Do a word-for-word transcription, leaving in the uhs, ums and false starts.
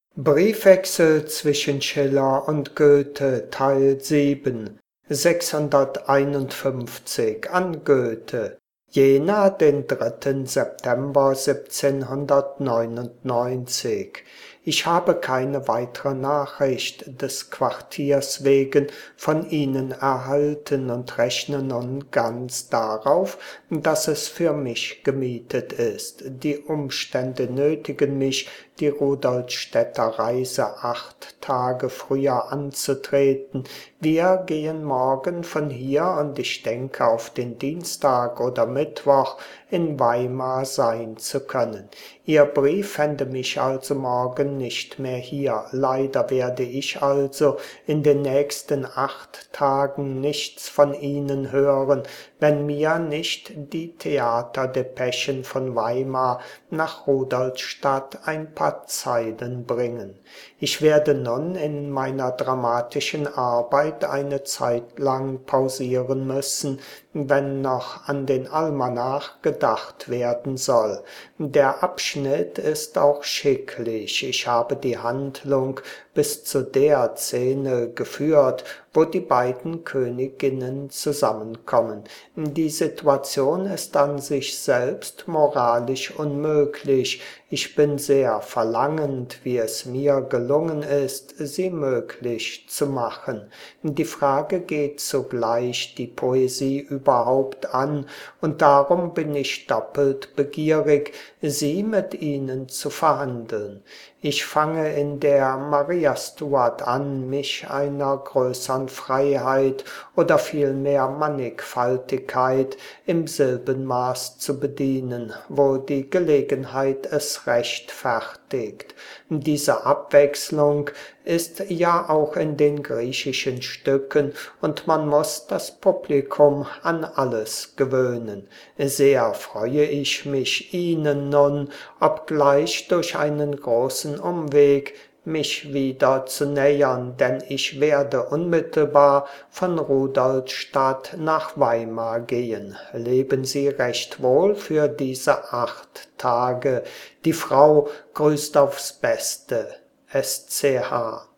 Briefwechsel zwischen Schiller und Goethe Teil sieben sechshunderteinundfünfzig an Goethe Jena, den dritten September siebzehnhundertneunundneunzig. Ich habe keine weitere Nachricht des Quartiers wegen von Ihnen erhalten und rechne nun ganz darauf, dass es für mich gemietet ist. Die Umstände nötigen mich, die Rudolstädter Reise acht Tage früher anzutreten. Wir gehen morgen von hier und ich denke auf den Dienstag oder Mittwoch in Weimar sein zu können. Ihr Brief fände mich also morgen nicht mehr hier. Leider werde ich also in den nächsten acht Tagen nichts von Ihnen hören, wenn mir nicht die Theaterdepeschen von Weimar nach Rudolstadt ein paar Zeilen bringen. Ich werde nun in meiner dramatischen Arbeit eine Zeit lang pausieren müssen, wenn noch an den Almanach gedacht werden soll. Der Abschnitt ist auch schicklich. Ich habe die Handlung bis zu der Szene geführt, wo die beiden Königinnen zusammenkommen. Die Situation ist an sich selbst moralisch unmöglich. Ich bin sehr verlangend, wie es mir gelungen ist, sie möglich zu machen. Die Frage geht zugleich die Poesie überhaupt an, und darum bin ich doppelt begierig, sie mit Ihnen zu verhandeln. Ich fange in der Maria Stuart an, mich einer größern Freiheit oder vielmehr Mannigfaltigkeit im Silbenmaß zu bedienen, wo die Gelegenheit es rechtfertigt. Diese Abwechslung ist ja auch in den griechischen Stücken, und man muss das Publikum an alles gewöhnen. Sehr freue ich mich, Ihnen nun, obgleich durch einen großen Umweg, mich wieder zu nähern, denn ich werde unmittelbar von Rudolstadt nach Weimar gehen. Leben Sie recht wohl für diese acht Tage. Die Frau grüßt aufs Beste. S C H